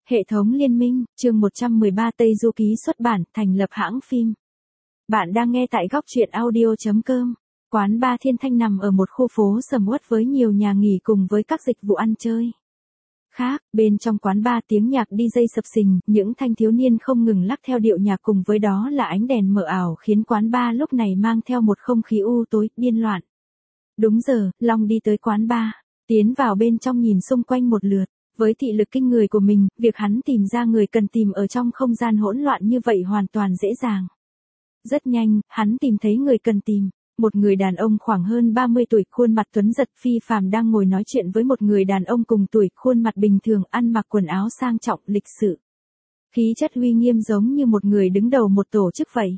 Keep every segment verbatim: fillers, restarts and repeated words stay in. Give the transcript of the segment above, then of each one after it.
Hệ thống liên minh, chương một trăm mười ba Tây Du Ký xuất bản, thành lập hãng phim. Bạn đang nghe tại góc truyện audio chấm com. Quán bar Thiên Thanh nằm ở một khu phố sầm uất với nhiều nhà nghỉ cùng với các dịch vụ ăn chơi khác. Bên trong quán bar tiếng nhạc đi jây sập sình, những thanh thiếu niên không ngừng lắc theo điệu nhạc cùng với đó là ánh đèn mờ ảo khiến quán bar lúc này mang theo một không khí u tối, điên loạn. Đúng giờ, Long đi tới quán bar, tiến vào bên trong nhìn xung quanh một lượt. Với thị lực kinh người của mình, việc hắn tìm ra người cần tìm ở trong không gian hỗn loạn như vậy hoàn toàn dễ dàng. Rất nhanh, hắn tìm thấy người cần tìm. Một người đàn ông khoảng hơn ba mươi tuổi, khuôn mặt tuấn giật phi phàm đang ngồi nói chuyện với một người đàn ông cùng tuổi, khuôn mặt bình thường, ăn mặc quần áo sang trọng, lịch sự. Khí chất uy nghiêm giống như một người đứng đầu một tổ chức vậy.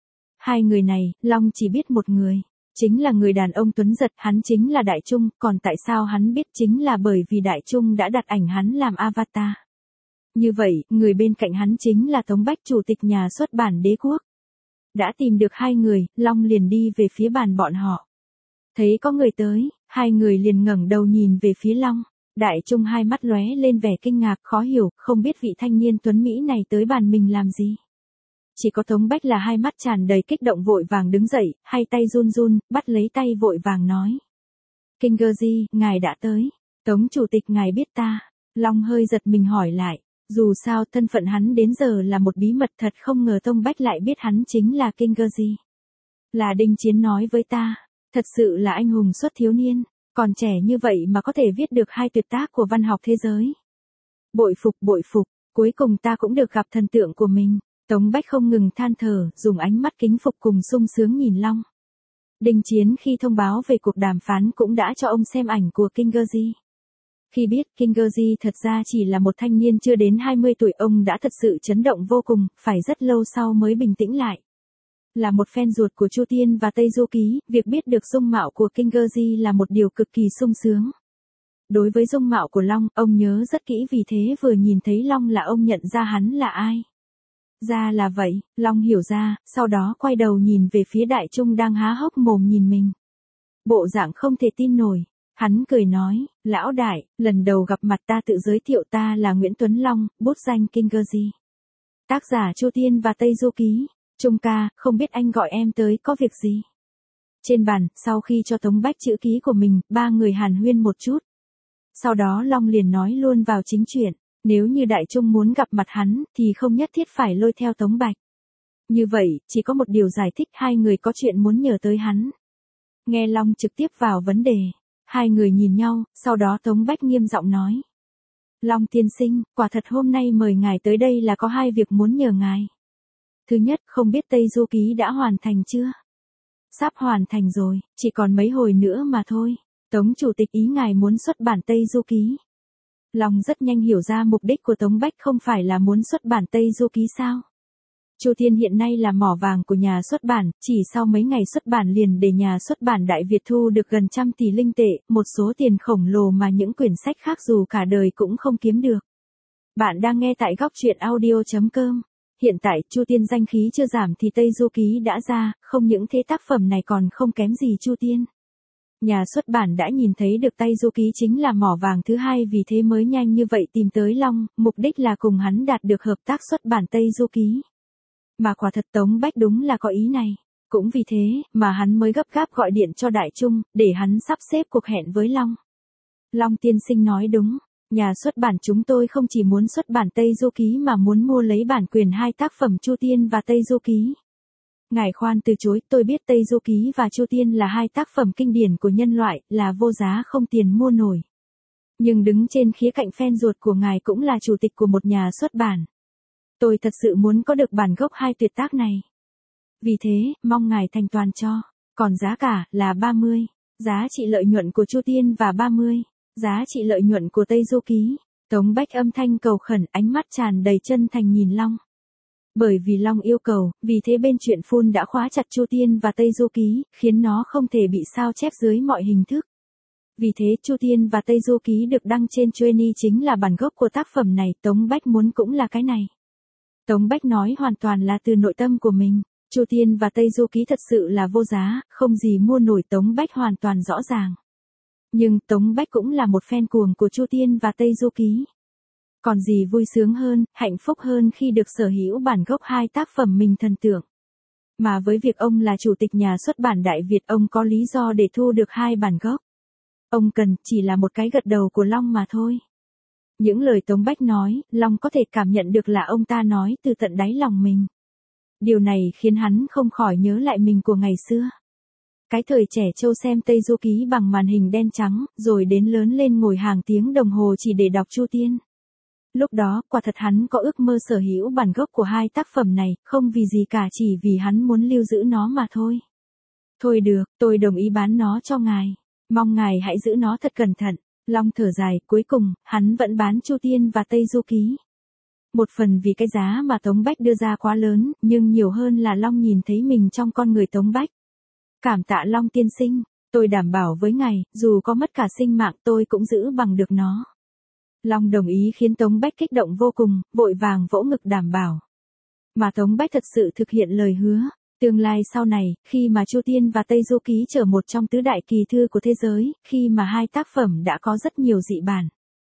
Hai người này, Long chỉ biết một người. Chính là người đàn ông tuấn giật, hắn chính là Đại Trung, còn tại sao hắn biết chính là bởi vì Đại Trung đã đặt ảnh hắn làm avatar. Như vậy, người bên cạnh hắn chính là Tống Bách, chủ tịch nhà xuất bản Đế Quốc. Đã tìm được hai người, Long liền đi về phía bàn bọn họ. Thấy có người tới, hai người liền ngẩng đầu nhìn về phía Long. Đại Trung hai mắt lóe lên vẻ kinh ngạc, khó hiểu, không biết vị thanh niên tuấn Mỹ này tới bàn mình làm gì. Chỉ có Tống Bách là hai mắt tràn đầy kích động vội vàng đứng dậy, hai tay run run, bắt lấy tay vội vàng nói. Kingeji, ngài đã tới. Tống chủ tịch ngài biết ta. Long hơi giật mình hỏi lại. Dù sao thân phận hắn đến giờ là một bí mật, thật không ngờ Tống Bách lại biết hắn chính là Kingeji. Là Đinh Chiến nói với ta. Thật sự là anh hùng xuất thiếu niên. Còn trẻ như vậy mà có thể viết được hai tuyệt tác của văn học thế giới. Bội phục bội phục, cuối cùng ta cũng được gặp thần tượng của mình. Tống Bách không ngừng than thở, dùng ánh mắt kính phục cùng sung sướng nhìn Long. Đinh Chiến khi thông báo về cuộc đàm phán cũng đã cho ông xem ảnh của Kingeji. Khi biết Kingeji thật ra chỉ là một thanh niên chưa đến hai mươi tuổi, ông đã thật sự chấn động vô cùng, phải rất lâu sau mới bình tĩnh lại. Là một fan ruột của Chu Tiên và Tây Du Ký, việc biết được dung mạo của Kingeji là một điều cực kỳ sung sướng. Đối với dung mạo của Long, ông nhớ rất kỹ, vì thế vừa nhìn thấy Long là ông nhận ra hắn là ai. Ra là vậy, Long hiểu ra, sau đó quay đầu nhìn về phía Đại Trung đang há hốc mồm nhìn mình. Bộ dạng không thể tin nổi, hắn cười nói, lão đại, lần đầu gặp mặt ta tự giới thiệu, ta là Nguyễn Tuấn Long, bút danh Kingeji. Tác giả Chu Tiên và Tây Du Ký. Trung ca, không biết anh gọi em tới có việc gì? Trên bàn, sau khi cho Tống Bách chữ ký của mình, ba người hàn huyên một chút. Sau đó Long liền nói luôn vào chính chuyện. Nếu như Đại Trung muốn gặp mặt hắn, thì không nhất thiết phải lôi theo Tống Bạch. Như vậy, chỉ có một điều giải thích, hai người có chuyện muốn nhờ tới hắn. Nghe Long trực tiếp vào vấn đề. Hai người nhìn nhau, sau đó Tống Bách nghiêm giọng nói. Long tiên sinh, quả thật hôm nay mời ngài tới đây là có hai việc muốn nhờ ngài. Thứ nhất, không biết Tây Du Ký đã hoàn thành chưa? Sắp hoàn thành rồi, chỉ còn mấy hồi nữa mà thôi. Tống chủ tịch ý ngài muốn xuất bản Tây Du Ký. Long rất nhanh hiểu ra mục đích của Tống Bách không phải là muốn xuất bản Tây Du Ký sao. Chu Thiên hiện nay là mỏ vàng của nhà xuất bản, chỉ sau mấy ngày xuất bản liền để nhà xuất bản Đại Việt thu được gần trăm tỷ linh tệ, một số tiền khổng lồ mà những quyển sách khác dù cả đời cũng không kiếm được. Bạn đang nghe tại góc truyện audio chấm com. Hiện tại, Chu Tiên danh khí chưa giảm thì Tây Du Ký đã ra, không những thế tác phẩm này còn không kém gì Chu Tiên. Nhà xuất bản đã nhìn thấy được Tây Du Ký chính là mỏ vàng thứ hai, vì thế mới nhanh như vậy tìm tới Long, mục đích là cùng hắn đạt được hợp tác xuất bản Tây Du Ký. Mà quả thật Tống Bách đúng là có ý này. Cũng vì thế, mà hắn mới gấp gáp gọi điện cho Đại Trung, để hắn sắp xếp cuộc hẹn với Long. Long tiên sinh nói đúng, nhà xuất bản chúng tôi không chỉ muốn xuất bản Tây Du Ký mà muốn mua lấy bản quyền hai tác phẩm Chu Tiên và Tây Du Ký. Ngài khoan từ chối, tôi biết Tây Du Ký và Chu Tiên là hai tác phẩm kinh điển của nhân loại, là vô giá không tiền mua nổi. Nhưng đứng trên khía cạnh fan ruột của ngài cũng là chủ tịch của một nhà xuất bản. Tôi thật sự muốn có được bản gốc hai tuyệt tác này. Vì thế, mong ngài thành toàn cho. Còn giá cả là ba mươi. Giá trị lợi nhuận của Chu Tiên và ba mươi. Giá trị lợi nhuận của Tây Du Ký. Tống Bách âm thanh cầu khẩn, ánh mắt tràn đầy chân thành nhìn Long. Bởi vì Long yêu cầu, vì thế bên truyện Full đã khóa chặt Chu Tiên và Tây Du Ký, khiến nó không thể bị sao chép dưới mọi hình thức. Vì thế Chu Tiên và Tây Du Ký được đăng trên Journey chính là bản gốc của tác phẩm này, Tống Bách muốn cũng là cái này. Tống Bách nói hoàn toàn là từ nội tâm của mình. Chu Tiên và Tây Du Ký thật sự là vô giá, không gì mua nổi, Tống Bách hoàn toàn rõ ràng. Nhưng Tống Bách cũng là một fan cuồng của Chu Tiên và Tây Du Ký. Còn gì vui sướng hơn, hạnh phúc hơn khi được sở hữu bản gốc hai tác phẩm mình thần tượng. Mà với việc ông là chủ tịch nhà xuất bản Đại Việt, ông có lý do để thu được hai bản gốc. Ông cần chỉ là một cái gật đầu của Long mà thôi. Những lời Tống Bách nói, Long có thể cảm nhận được là ông ta nói từ tận đáy lòng mình. Điều này khiến hắn không khỏi nhớ lại mình của ngày xưa. Cái thời trẻ trâu xem Tây Du Ký bằng màn hình đen trắng, rồi đến lớn lên ngồi hàng tiếng đồng hồ chỉ để đọc Chu Tiên. Lúc đó, quả thật hắn có ước mơ sở hữu bản gốc của hai tác phẩm này, không vì gì cả, chỉ vì hắn muốn lưu giữ nó mà thôi. Thôi được, tôi đồng ý bán nó cho ngài. Mong ngài hãy giữ nó thật cẩn thận. Long thở dài, cuối cùng, hắn vẫn bán Chu Tiên và Tây Du Ký. Một phần vì cái giá mà Tống Bách đưa ra quá lớn, nhưng nhiều hơn là Long nhìn thấy mình trong con người Tống Bách. Cảm tạ Long tiên sinh, tôi đảm bảo với ngài, dù có mất cả sinh mạng tôi cũng giữ bằng được nó. Long đồng ý khiến Tống Bách kích động vô cùng, vội vàng vỗ ngực đảm bảo. Mà Tống Bách thật sự thực hiện lời hứa. Tương lai sau này, khi mà Chu Tiên và Tây Du Ký trở một trong tứ đại kỳ thư của thế giới, khi mà hai tác phẩm đã có rất nhiều dị bản.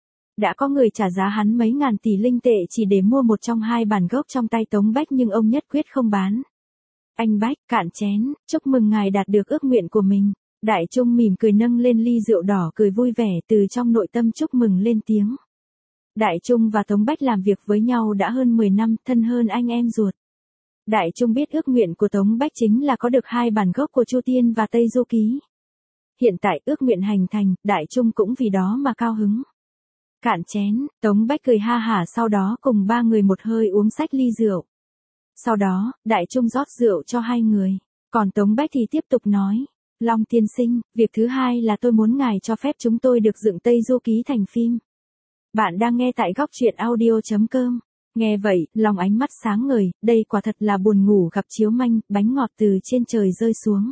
Đã có người trả giá hắn mấy ngàn tỷ linh tệ chỉ để mua một trong hai bản gốc trong tay Tống Bách, nhưng ông nhất quyết không bán. Anh Bách, cạn chén, chúc mừng ngài đạt được ước nguyện của mình. Đại Trung mỉm cười nâng lên ly rượu đỏ, cười vui vẻ, từ trong nội tâm chúc mừng lên tiếng. Đại Trung và Tống Bách làm việc với nhau đã hơn mười năm, thân hơn anh em ruột. Đại Trung biết ước nguyện của Tống Bách chính là có được hai bản gốc của Chu Tiên và Tây Du Ký. Hiện tại ước nguyện hành thành, Đại Trung cũng vì đó mà cao hứng. Cạn chén, Tống Bách cười ha hả, sau đó cùng ba người một hơi uống xách ly rượu. Sau đó, Đại Trung rót rượu cho hai người. Còn Tống Bách thì tiếp tục nói. Long tiên sinh, việc thứ hai là tôi muốn ngài cho phép chúng tôi được dựng Tây Du Ký thành phim. Bạn đang nghe tại góc truyện audio chấm com. Nghe vậy, Long ánh mắt sáng ngời, đây quả thật là buồn ngủ gặp chiếu manh, bánh ngọt từ trên trời rơi xuống.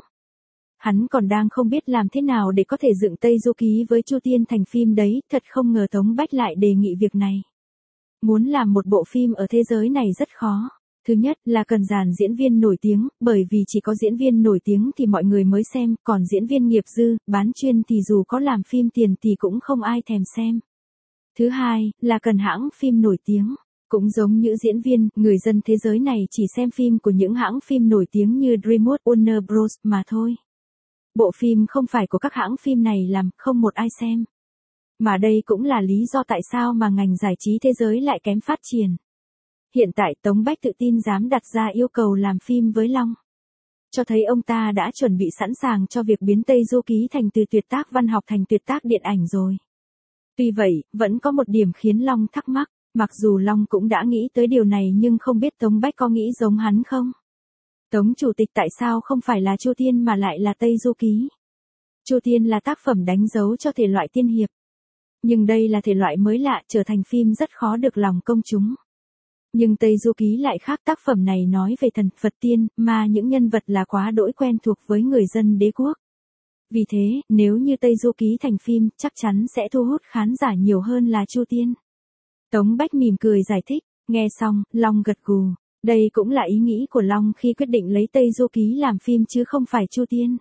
Hắn còn đang không biết làm thế nào để có thể dựng Tây Du Ký với Chu Tiên thành phim đấy, thật không ngờ Tống Bách lại đề nghị việc này. Muốn làm một bộ phim ở thế giới này rất khó. Thứ nhất là cần dàn diễn viên nổi tiếng, bởi vì chỉ có diễn viên nổi tiếng thì mọi người mới xem, còn diễn viên nghiệp dư, bán chuyên thì dù có làm phim tiền thì cũng không ai thèm xem. Thứ hai là cần hãng phim nổi tiếng. Cũng giống như diễn viên, người dân thế giới này chỉ xem phim của những hãng phim nổi tiếng như DreamWorks, Warner Bros. Mà thôi. Bộ phim không phải của các hãng phim này làm, không một ai xem. Mà đây cũng là lý do tại sao mà ngành giải trí thế giới lại kém phát triển. Hiện tại Tống Bách tự tin dám đặt ra yêu cầu làm phim với Long. Cho thấy ông ta đã chuẩn bị sẵn sàng cho việc biến Tây Du Ký thành từ tuyệt tác văn học thành tuyệt tác điện ảnh rồi. Tuy vậy, vẫn có một điểm khiến Long thắc mắc. Mặc dù Long cũng đã nghĩ tới điều này nhưng không biết Tống Bách có nghĩ giống hắn không? Tống chủ tịch, tại sao không phải là Chu Tiên mà lại là Tây Du Ký? Chu Tiên là tác phẩm đánh dấu cho thể loại tiên hiệp. Nhưng đây là thể loại mới lạ, trở thành phim rất khó được lòng công chúng. Nhưng Tây Du Ký lại khác, tác phẩm này nói về thần, Phật tiên, mà những nhân vật là quá đỗi quen thuộc với người dân đế quốc. Vì thế, nếu như Tây Du Ký thành phim, chắc chắn sẽ thu hút khán giả nhiều hơn là Chu Tiên. Tống Bách mỉm cười giải thích, nghe xong, Long gật gù. Đây cũng là ý nghĩ của Long khi quyết định lấy Tây Du Ký làm phim chứ không phải Chu Tiên.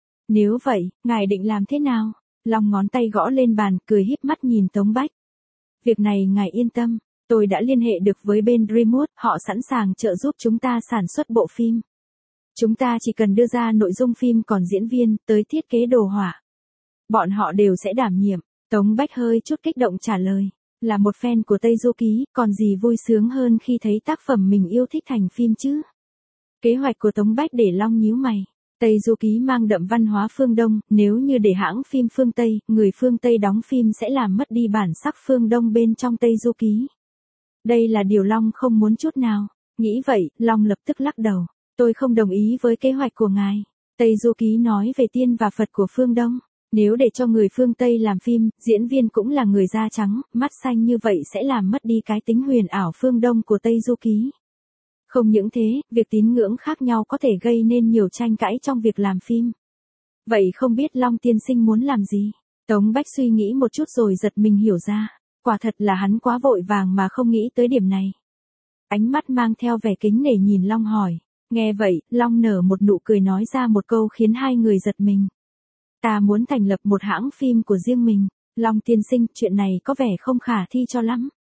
Nếu vậy, ngài định làm thế nào? Long ngón tay gõ lên bàn, cười híp mắt nhìn Tống Bách. Việc này ngài yên tâm, tôi đã liên hệ được với bên DreamWorks, họ sẵn sàng trợ giúp chúng ta sản xuất bộ phim. Chúng ta chỉ cần đưa ra nội dung phim, còn diễn viên, tới thiết kế đồ họa. Bọn họ đều sẽ đảm nhiệm. Tống Bách hơi chút kích động trả lời. Là một fan của Tây Du Ký, còn gì vui sướng hơn khi thấy tác phẩm mình yêu thích thành phim chứ? Kế hoạch của Tống Bách để Long nhíu mày. Tây Du Ký mang đậm văn hóa phương Đông, nếu như để hãng phim phương Tây, người phương Tây đóng phim sẽ làm mất đi bản sắc phương Đông bên trong Tây Du Ký. Đây là điều Long không muốn chút nào. Nghĩ vậy, Long lập tức lắc đầu. Tôi không đồng ý với kế hoạch của ngài. Tây Du Ký nói về tiên và Phật của phương Đông. Nếu để cho người phương Tây làm phim, diễn viên cũng là người da trắng, mắt xanh như vậy sẽ làm mất đi cái tính huyền ảo phương Đông của Tây Du Ký. Không những thế, việc tín ngưỡng khác nhau có thể gây nên nhiều tranh cãi trong việc làm phim. Vậy không biết Long tiên sinh muốn làm gì? Tống Bách suy nghĩ một chút rồi giật mình hiểu ra. Quả thật là hắn quá vội vàng mà không nghĩ tới điểm này. Ánh mắt mang theo vẻ kính nể nhìn Long hỏi. Nghe vậy, Long nở một nụ cười nói ra một câu khiến hai người giật mình. Ta muốn thành lập một hãng phim của riêng mình. Long tiên sinh, chuyện này có vẻ không khả thi cho lắm.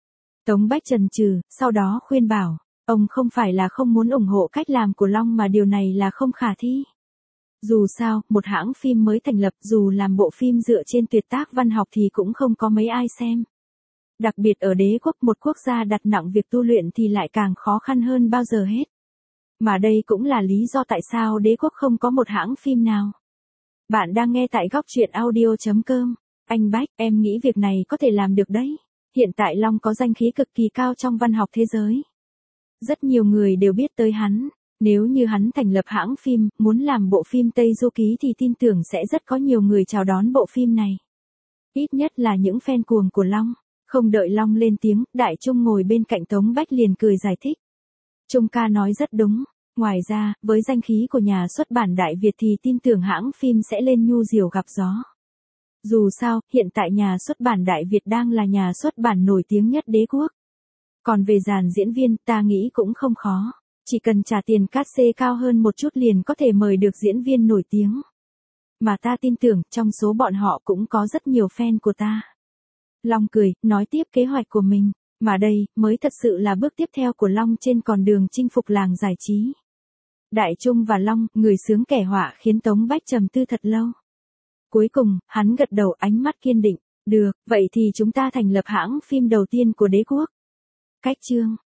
Tống Bách chần chừ, sau đó khuyên bảo, ông không phải là không muốn ủng hộ cách làm của Long mà điều này là không khả thi. Dù sao, một hãng phim mới thành lập dù làm bộ phim dựa trên tuyệt tác văn học thì cũng không có mấy ai xem. Đặc biệt ở đế quốc, một quốc gia đặt nặng việc tu luyện thì lại càng khó khăn hơn bao giờ hết. Mà đây cũng là lý do tại sao đế quốc không có một hãng phim nào. Bạn đang nghe tại góc truyện audio chấm com. Anh Bách, em nghĩ việc này có thể làm được đấy. Hiện tại Long có danh khí cực kỳ cao trong văn học thế giới. Rất nhiều người đều biết tới hắn. Nếu như hắn thành lập hãng phim, muốn làm bộ phim Tây Du Ký thì tin tưởng sẽ rất có nhiều người chào đón bộ phim này. Ít nhất là những fan cuồng của Long. Không đợi Long lên tiếng, Đại Trung ngồi bên cạnh Tống Bách liền cười giải thích. Trung ca nói rất đúng. Ngoài ra, với danh khí của nhà xuất bản Đại Việt thì tin tưởng hãng phim sẽ lên nhu diều gặp gió. Dù sao, hiện tại nhà xuất bản Đại Việt đang là nhà xuất bản nổi tiếng nhất đế quốc. Còn về dàn diễn viên, ta nghĩ cũng không khó. Chỉ cần trả tiền cát xê cao hơn một chút liền có thể mời được diễn viên nổi tiếng. Mà ta tin tưởng, trong số bọn họ cũng có rất nhiều fan của ta. Long cười, nói tiếp kế hoạch của mình. Mà đây, mới thật sự là bước tiếp theo của Long trên con đường chinh phục làng giải trí. Đại Trung và Long, người sướng kẻ họa khiến Tống Bách trầm tư thật lâu. Cuối cùng, hắn gật đầu, ánh mắt kiên định. Được, vậy thì chúng ta thành lập hãng phim đầu tiên của đế quốc. Cách chương.